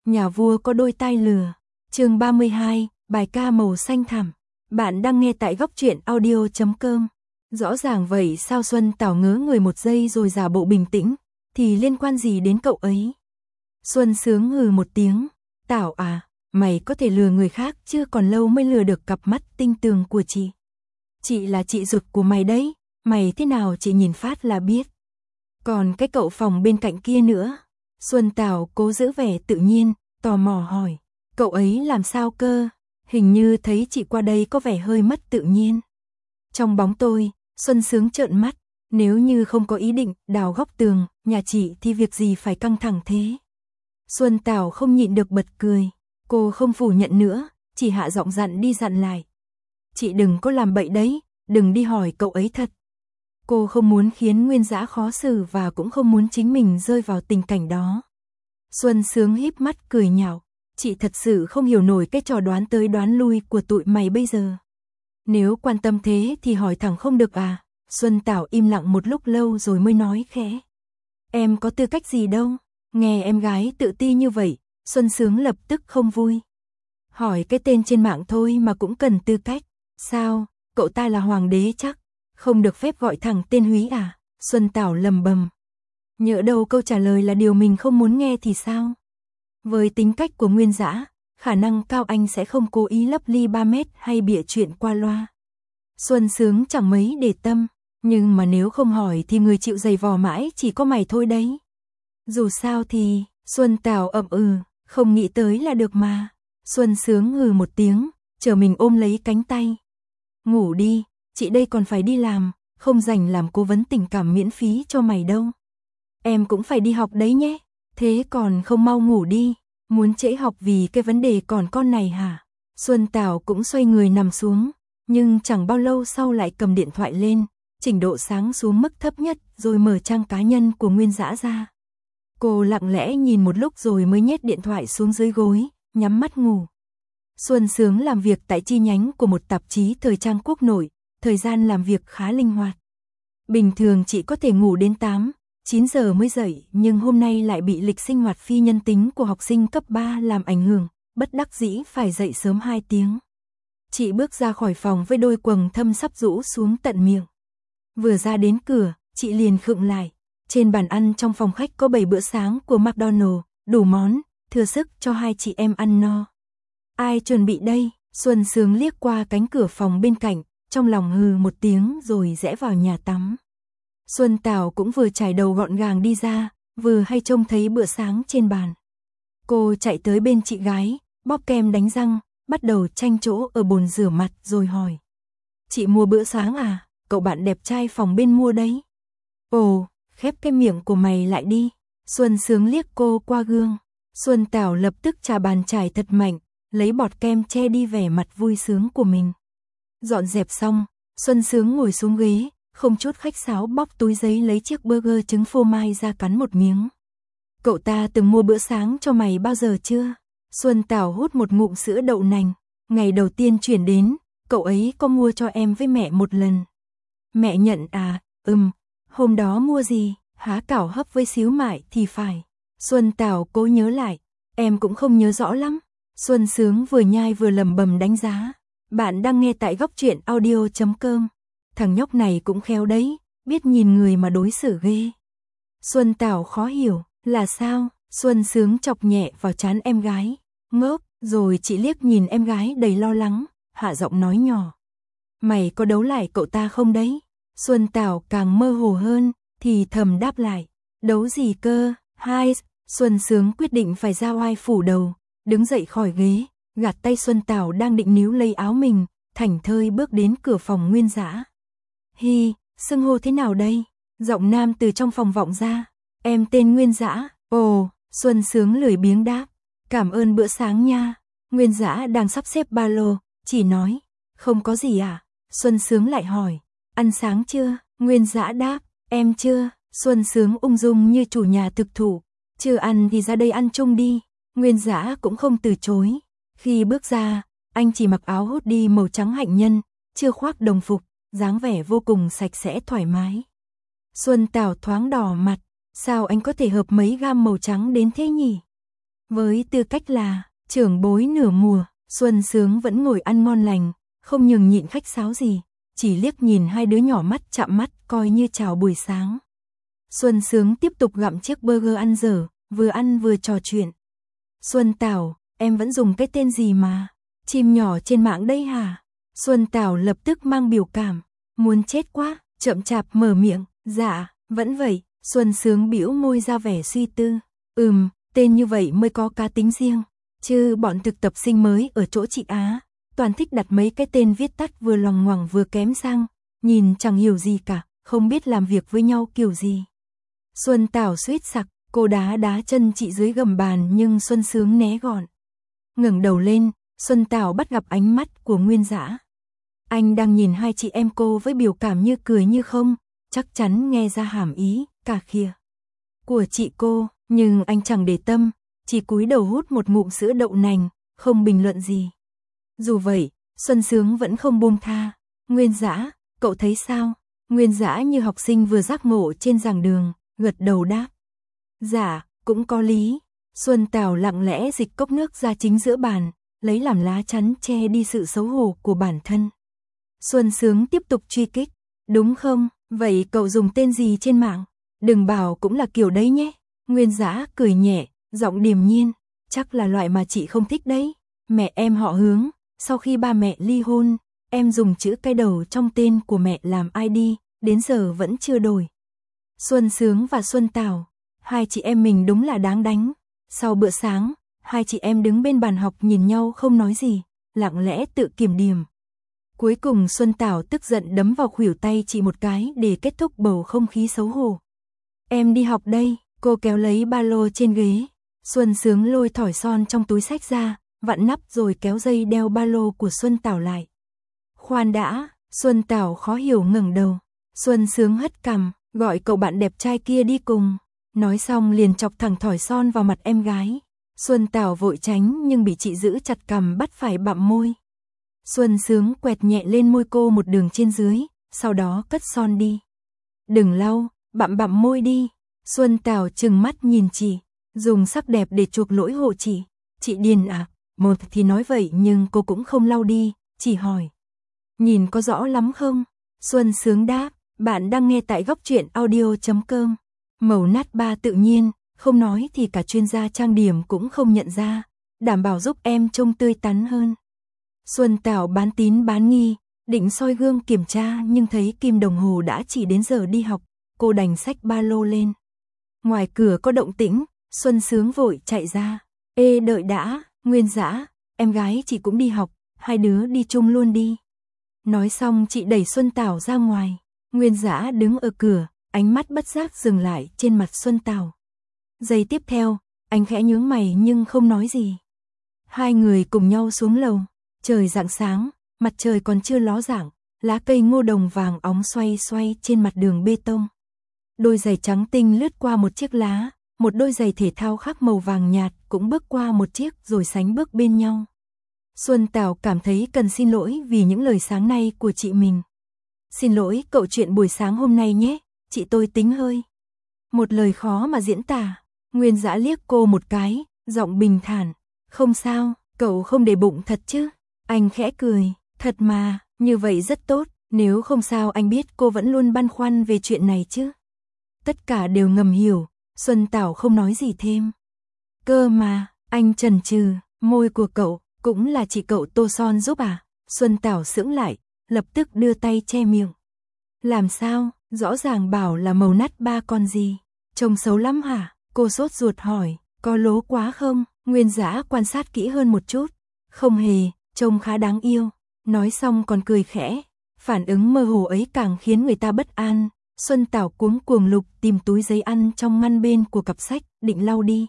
Nhà vua có đôi tai lừa. Chương 32, bài ca màu xanh thẳm. Bạn đang nghe tại góc truyện audio.com. Rõ ràng vậy sao Xuân Tảo ngớ người một giây rồi giả bộ bình tĩnh, thì liên quan gì đến cậu ấy? Xuân Sướng hừ một tiếng, Tảo à, mày có thể lừa người khác chứ còn lâu mới lừa được cặp mắt tinh tường của chị. Chị là chị ruột của mày đấy, mày thế nào chị nhìn phát là biết. Còn cái cậu phòng bên cạnh kia nữa. Xuân Tảo cố giữ vẻ tự nhiên, tò mò hỏi, cậu ấy làm sao cơ? Hình như thấy chị qua đây có vẻ hơi mất tự nhiên. Trong bóng tôi, Xuân Sướng trợn mắt, nếu như không có ý định đào góc tường, nhà chị thì việc gì phải căng thẳng thế? Xuân Tảo không nhịn được bật cười, cô không phủ nhận nữa, chỉ hạ giọng dặn đi dặn lại. Chị đừng có làm bậy đấy, đừng đi hỏi cậu ấy thật. Cô không muốn khiến Nguyên Dã khó xử và cũng không muốn chính mình rơi vào tình cảnh đó. Xuân Sướng híp mắt cười nhạo, chị thật sự không hiểu nổi cái trò đoán tới đoán lui của tụi mày bây giờ. Nếu quan tâm thế thì hỏi thẳng không được à? Xuân Tảo im lặng một lúc lâu rồi mới nói khẽ. Em có tư cách gì đâu? Nghe em gái tự ti như vậy, Xuân Sướng lập tức không vui. Hỏi cái tên trên mạng thôi mà cũng cần tư cách. Sao, cậu ta là hoàng đế chắc? Không được phép gọi thẳng tên Húy à? Xuân Tảo lầm bầm. Nhỡ đâu câu trả lời là điều mình không muốn nghe thì sao? Với tính cách của Nguyên Dã, khả năng cao anh sẽ không cố ý lấp ly 3 mét hay bịa chuyện qua loa. Xuân Sướng chẳng mấy để tâm, nhưng mà nếu không hỏi thì người chịu giày vò mãi chỉ có mày thôi đấy. Dù sao thì, Xuân Tảo ậm không nghĩ tới là được mà. Xuân Sướng hừ một tiếng, chờ mình ôm lấy cánh tay. Ngủ đi, chị đây còn phải đi làm, không rảnh làm cố vấn tình cảm miễn phí cho mày đâu. Em cũng phải đi học đấy nhé, thế còn không mau ngủ đi, muốn trễ học vì cái vấn đề còn con này hả? Xuân Tảo cũng xoay người nằm xuống, nhưng chẳng bao lâu sau lại cầm điện thoại lên, chỉnh độ sáng xuống mức thấp nhất rồi mở trang cá nhân của Nguyên Dã ra. Cô lặng lẽ nhìn một lúc rồi mới nhét điện thoại xuống dưới gối, nhắm mắt ngủ. Xuân Sướng làm việc tại chi nhánh của một tạp chí thời trang quốc nội, thời gian làm việc khá linh hoạt. Bình thường chị có thể ngủ đến 8, 9 giờ mới dậy, nhưng hôm nay lại bị lịch sinh hoạt phi nhân tính của học sinh cấp 3 làm ảnh hưởng, bất đắc dĩ phải dậy sớm 2 tiếng. Chị bước ra khỏi phòng với đôi quầng thâm sắp rũ xuống tận miệng. Vừa ra đến cửa, chị liền khựng lại. Trên bàn ăn trong phòng khách có 7 bữa sáng của McDonald's, đủ món, thừa sức cho hai chị em ăn no. Ai chuẩn bị đây? Xuân Sướng liếc qua cánh cửa phòng bên cạnh, trong lòng hừ một tiếng rồi rẽ vào nhà tắm. Xuân Tảo cũng vừa chải đầu gọn gàng đi ra, vừa hay trông thấy bữa sáng trên bàn. Cô chạy tới bên chị gái, bóp kem đánh răng, bắt đầu tranh chỗ ở bồn rửa mặt rồi hỏi. Chị mua bữa sáng à? Cậu bạn đẹp trai phòng bên mua đấy. Ồ, khép cái miệng của mày lại đi. Xuân Sướng liếc cô qua gương. Xuân Tảo lập tức chà bàn chải thật mạnh, lấy bọt kem che đi vẻ mặt vui sướng của mình. Dọn dẹp xong, Xuân Sướng ngồi xuống ghế, không chút khách sáo bóc túi giấy lấy chiếc burger trứng phô mai ra cắn một miếng. Cậu ta từng mua bữa sáng cho mày bao giờ chưa? Xuân Tảo hút một ngụm sữa đậu nành. Ngày đầu tiên chuyển đến, cậu ấy có mua cho em với mẹ một lần. Mẹ nhận à? Hôm đó mua gì? Há cảo hấp với xíu mại thì phải. Xuân Tảo cố nhớ lại, em cũng không nhớ rõ lắm. Xuân Sướng vừa nhai vừa lẩm bẩm đánh giá. Bạn đang nghe tại góc truyện audio.com. Thằng nhóc này cũng khéo đấy, biết nhìn người mà đối xử ghê. Xuân Tảo khó hiểu, là sao? Xuân Sướng chọc nhẹ vào trán em gái. Ngốc, rồi chị liếc nhìn em gái đầy lo lắng, hạ giọng nói nhỏ. Mày có đấu lại cậu ta không đấy? Xuân Tảo càng mơ hồ hơn, thì thầm đáp lại. Đấu gì cơ? Hai. Xuân Sướng quyết định phải ra oai phủ đầu, đứng dậy khỏi ghế, gạt tay Xuân Tảo đang định níu lấy áo mình, thảnh thơi bước đến cửa phòng Nguyên Dã. Hi, xưng hô thế nào đây? Giọng nam từ trong phòng vọng ra. Em tên Nguyên Dã. Ồ, Xuân Sướng lười biếng đáp. Cảm ơn bữa sáng nha. Nguyên Dã đang sắp xếp ba lô, chỉ nói. Không có gì à? Xuân Sướng lại hỏi. Ăn sáng chưa? Nguyên Dã đáp. Em chưa. Xuân Sướng ung dung như chủ nhà thực thụ. Chưa ăn thì ra đây ăn chung đi. Nguyên Dã cũng không từ chối. Khi bước ra, anh chỉ mặc áo hoodie màu trắng hạnh nhân, chưa khoác đồng phục, dáng vẻ vô cùng sạch sẽ thoải mái. Xuân Tảo thoáng đỏ mặt, sao anh có thể hợp mấy gam màu trắng đến thế nhỉ? Với tư cách là trưởng bối nửa mùa, Xuân Sướng vẫn ngồi ăn ngon lành, không nhường nhịn khách sáo gì, chỉ liếc nhìn hai đứa nhỏ mắt chạm mắt coi như chào buổi sáng. Xuân Sướng tiếp tục gặm chiếc burger ăn dở, vừa ăn vừa trò chuyện. Xuân Tảo, em vẫn dùng cái tên gì mà? Chim nhỏ trên mạng đây hả? Xuân Tảo lập tức mang biểu cảm, muốn chết quá, chậm chạp mở miệng, dạ, vẫn vậy. Xuân Sướng bĩu môi ra vẻ suy tư, tên như vậy mới có cá tính riêng, chứ bọn thực tập sinh mới ở chỗ chị Á, toàn thích đặt mấy cái tên viết tắt vừa loằng ngoằng vừa kém sang, nhìn chẳng hiểu gì cả, không biết làm việc với nhau kiểu gì. Xuân Tảo suýt sặc, cô đá đá chân chị dưới gầm bàn nhưng Xuân Sướng né gọn. Ngẩng đầu lên, Xuân Tảo bắt gặp ánh mắt của Nguyên Dã. Anh đang nhìn hai chị em cô với biểu cảm như cười như không, chắc chắn nghe ra hàm ý, cả khịa của chị cô, nhưng anh chẳng để tâm, chỉ cúi đầu hút một ngụm sữa đậu nành, không bình luận gì. Dù vậy, Xuân Sướng vẫn không buông tha. Nguyên Dã, cậu thấy sao? Nguyên Dã như học sinh vừa giác ngộ trên giảng đường, gật đầu đáp. Dạ, cũng có lý. Xuân Tảo lặng lẽ dịch cốc nước ra chính giữa bàn, lấy làm lá chắn che đi sự xấu hổ của bản thân. Xuân Sướng tiếp tục truy kích. Đúng không? Vậy cậu dùng tên gì trên mạng? Đừng bảo cũng là kiểu đấy nhé. Nguyên Dã cười nhẹ, giọng điềm nhiên. Chắc là loại mà chị không thích đấy. Mẹ em họ Hướng, sau khi ba mẹ ly hôn, em dùng chữ cái đầu trong tên của mẹ làm ID, đến giờ vẫn chưa đổi. Xuân Sướng và Xuân Tảo, hai chị em mình đúng là đáng đánh. Sau bữa sáng, hai chị em đứng bên bàn học nhìn nhau không nói gì, lặng lẽ tự kiểm điểm. Cuối cùng Xuân Tảo tức giận đấm vào khuỷu tay chị một cái để kết thúc bầu không khí xấu hổ. Em đi học đây, cô kéo lấy ba lô trên ghế. Xuân Sướng lôi thỏi son trong túi xách ra, vặn nắp rồi kéo dây đeo ba lô của Xuân Tảo lại. Khoan đã, Xuân Tảo khó hiểu ngẩng đầu. Xuân Sướng hất cằm, gọi cậu bạn đẹp trai kia đi cùng. Nói xong liền chọc thẳng thỏi son vào mặt em gái. Xuân Tảo vội tránh nhưng bị chị giữ chặt cằm bắt phải bặm môi. Xuân Sướng quẹt nhẹ lên môi cô một đường trên dưới, sau đó cất son đi. Đừng lau, bặm môi đi. Xuân Tảo trừng mắt nhìn chị, dùng sắc đẹp để chuộc lỗi hộ chị. Chị điên à? Một thì nói vậy nhưng cô cũng không lau đi, chỉ hỏi. Nhìn có rõ lắm không? Xuân Sướng đáp, bạn đang nghe tại góc truyện audio.com. Màu nát ba tự nhiên, không nói thì cả chuyên gia trang điểm cũng không nhận ra, đảm bảo giúp em trông tươi tắn hơn. Xuân Tảo bán tín bán nghi, định soi gương kiểm tra nhưng thấy kim đồng hồ đã chỉ đến giờ đi học, cô đành xách ba lô lên. Ngoài cửa có động tĩnh, Xuân Sướng vội chạy ra. Ê đợi đã, Nguyên Dã, em gái chị cũng đi học, hai đứa đi chung luôn đi. Nói xong chị đẩy Xuân Tảo ra ngoài. Nguyên Dã đứng ở cửa, ánh mắt bất giác dừng lại trên mặt Xuân Tảo. Giây tiếp theo, anh khẽ nhướng mày nhưng không nói gì. Hai người cùng nhau xuống lầu. Trời rạng sáng, mặt trời còn chưa ló dạng, lá cây ngô đồng vàng óng xoay xoay trên mặt đường bê tông. Đôi giày trắng tinh lướt qua một chiếc lá, một đôi giày thể thao khác màu vàng nhạt cũng bước qua một chiếc rồi sánh bước bên nhau. Xuân Tảo cảm thấy cần xin lỗi vì những lời sáng nay của chị mình. Xin lỗi cậu chuyện buổi sáng hôm nay nhé, chị tôi tính hơi. Một lời khó mà diễn tả. Nguyên Dã liếc cô một cái, giọng bình thản. Không sao, cậu không để bụng thật chứ? Anh khẽ cười, thật mà, như vậy rất tốt, nếu không sao anh biết cô vẫn luôn băn khoăn về chuyện này chứ. Tất cả đều ngầm hiểu, Xuân Tảo không nói gì thêm. Cơ mà, anh chần chừ, môi của cậu, cũng là chị cậu tô son giúp à? Xuân Tảo sững lại, lập tức đưa tay che miệng. Làm sao, rõ ràng bảo là màu nát ba con gì? Trông xấu lắm hả? Cô sốt ruột hỏi, có lố quá không? Nguyên Dã quan sát kỹ hơn một chút. Không hề, trông khá đáng yêu. Nói xong còn cười khẽ. Phản ứng mơ hồ ấy càng khiến người ta bất an. Xuân Tảo cuống cuồng lục tìm túi giấy ăn trong ngăn bên của cặp sách, định lau đi.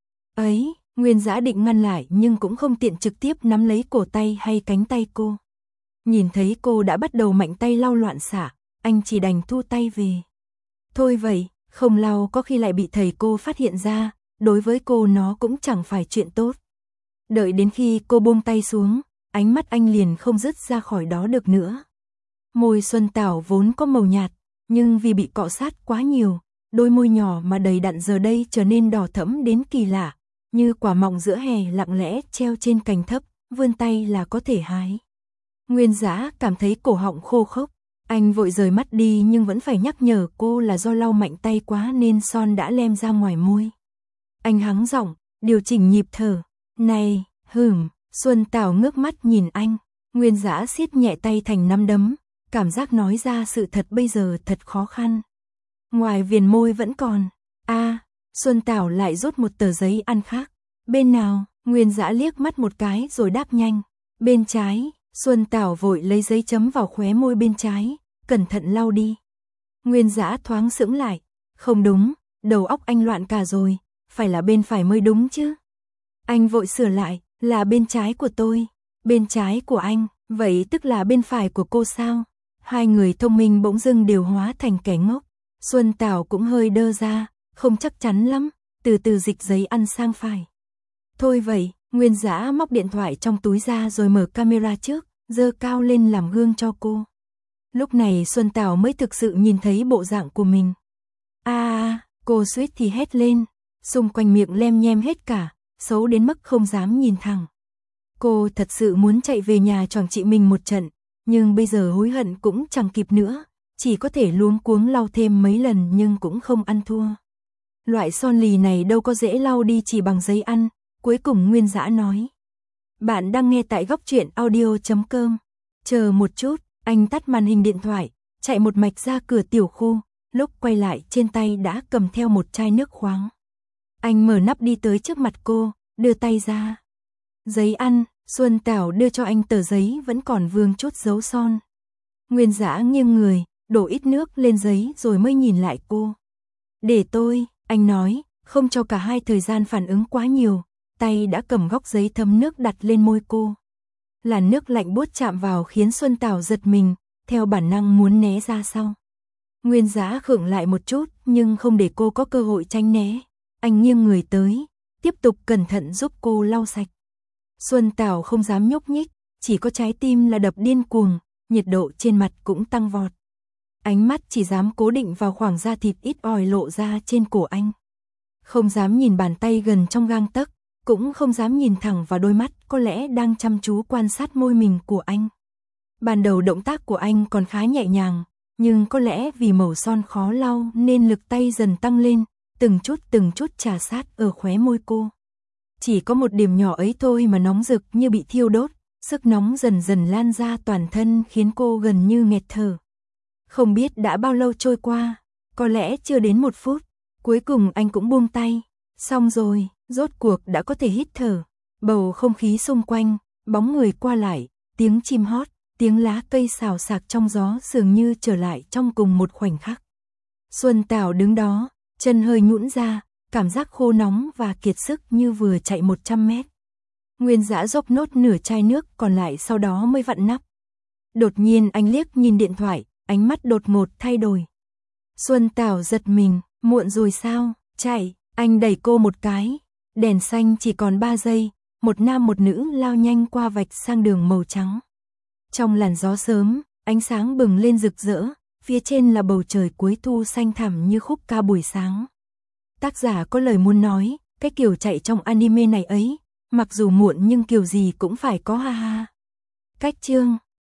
Ấy, Nguyên Dã định ngăn lại nhưng cũng không tiện trực tiếp nắm lấy cổ tay hay cánh tay cô. Nhìn thấy cô đã bắt đầu mạnh tay lau loạn xạ, anh chỉ đành thu tay về. Thôi vậy, không lau có khi lại bị thầy cô phát hiện ra, đối với cô nó cũng chẳng phải chuyện tốt. Đợi đến khi cô buông tay xuống, ánh mắt anh liền không dứt ra khỏi đó được nữa. Môi Xuân Tảo vốn có màu nhạt, nhưng vì bị cọ sát quá nhiều, đôi môi nhỏ mà đầy đặn giờ đây trở nên đỏ thẫm đến kỳ lạ, như quả mọng giữa hè lặng lẽ treo trên cành thấp, vươn tay là có thể hái. Nguyên Dã cảm thấy cổ họng khô khốc, anh vội rời mắt đi nhưng vẫn phải nhắc nhở cô là do lau mạnh tay quá nên son đã lem ra ngoài môi. Anh hắng giọng, điều chỉnh nhịp thở. Này, Xuân Tảo ngước mắt nhìn anh. Nguyên Dã siết nhẹ tay thành nắm đấm, cảm giác nói ra sự thật bây giờ thật khó khăn. Ngoài viền môi vẫn còn. Xuân Tảo lại rút một tờ giấy ăn khác. Bên nào? Nguyên Dã liếc mắt một cái rồi đáp nhanh. Bên trái. Xuân Tảo vội lấy giấy chấm vào khóe môi bên trái, cẩn thận lau đi. Nguyên Dã thoáng sững lại. Không đúng, đầu óc anh loạn cả rồi, phải là bên phải mới đúng chứ. Anh vội sửa lại, là bên trái của tôi. Bên trái của anh, vậy tức là bên phải của cô sao? Hai người thông minh bỗng dưng đều hóa thành kẻ ngốc. Xuân Tảo cũng hơi đơ ra, không chắc chắn lắm, từ từ dịch giấy ăn sang phải. Thôi vậy, Nguyên Dã móc điện thoại trong túi ra rồi mở camera trước, giơ cao lên làm gương cho cô. Lúc này Xuân Tảo mới thực sự nhìn thấy bộ dạng của mình. Cô suýt thì hét lên, xung quanh miệng lem nhem hết cả, xấu đến mức không dám nhìn thẳng. Cô thật sự muốn chạy về nhà choàng chị mình một trận, nhưng bây giờ hối hận cũng chẳng kịp nữa, chỉ có thể luống cuống lau thêm mấy lần nhưng cũng không ăn thua. Loại son lì này đâu có dễ lau đi chỉ bằng giấy ăn, cuối cùng Nguyên Dã nói. Bạn đang nghe tại góc truyện audio.com. Chờ một chút, anh tắt màn hình điện thoại, chạy một mạch ra cửa tiểu khu, lúc quay lại trên tay đã cầm theo một chai nước khoáng. Anh mở nắp đi tới trước mặt cô, đưa tay ra. Giấy ăn, Xuân Tảo đưa cho anh tờ giấy vẫn còn vương chút dấu son. Nguyên Dã nghiêng người, đổ ít nước lên giấy rồi mới nhìn lại cô. Để tôi, anh nói, không cho cả hai thời gian phản ứng quá nhiều, tay đã cầm góc giấy thấm nước đặt lên môi cô. Làn nước lạnh buốt chạm vào khiến Xuân Tảo giật mình, theo bản năng muốn né ra sau. Nguyên Dã khựng lại một chút nhưng không để cô có cơ hội tránh né. Anh nghiêng người tới, tiếp tục cẩn thận giúp cô lau sạch. Xuân Tảo không dám nhúc nhích, chỉ có trái tim là đập điên cuồng, nhiệt độ trên mặt cũng tăng vọt. Ánh mắt chỉ dám cố định vào khoảng da thịt ít ỏi lộ ra trên cổ anh. Không dám nhìn bàn tay gần trong gang tấc, cũng không dám nhìn thẳng vào đôi mắt có lẽ đang chăm chú quan sát môi mình của anh. Ban đầu động tác của anh còn khá nhẹ nhàng, nhưng có lẽ vì màu son khó lau nên lực tay dần tăng lên, từng chút chà sát ở khóe môi cô. Chỉ có một điểm nhỏ ấy thôi mà nóng rực như bị thiêu đốt, sức nóng dần dần lan ra toàn thân khiến cô gần như nghẹt thở. Không biết đã bao lâu trôi qua, có lẽ chưa đến 1 phút, cuối cùng anh cũng buông tay. Xong rồi, rốt cuộc đã có thể hít thở. Bầu không khí xung quanh, bóng người qua lại, tiếng chim hót, tiếng lá cây xào xạc trong gió dường như trở lại trong cùng một khoảnh khắc. Xuân Tảo đứng đó, chân hơi nhũn ra, cảm giác khô nóng và kiệt sức như vừa chạy 100 mét. Nguyên Dã dốc nốt nửa chai nước còn lại sau đó mới vặn nắp. Đột nhiên anh liếc nhìn điện thoại, ánh mắt đột ngột thay đổi. Xuân Tảo giật mình, muộn rồi sao, chạy, anh đẩy cô một cái. Đèn xanh chỉ còn 3 giây, một nam một nữ lao nhanh qua vạch sang đường màu trắng. Trong làn gió sớm, ánh sáng bừng lên rực rỡ, phía trên là bầu trời cuối thu xanh thẳm như khúc ca buổi sáng. Tác giả có lời muốn nói, cái kiểu chạy trong anime này ấy, mặc dù muộn nhưng kiểu gì cũng phải có ha ha. Cách chương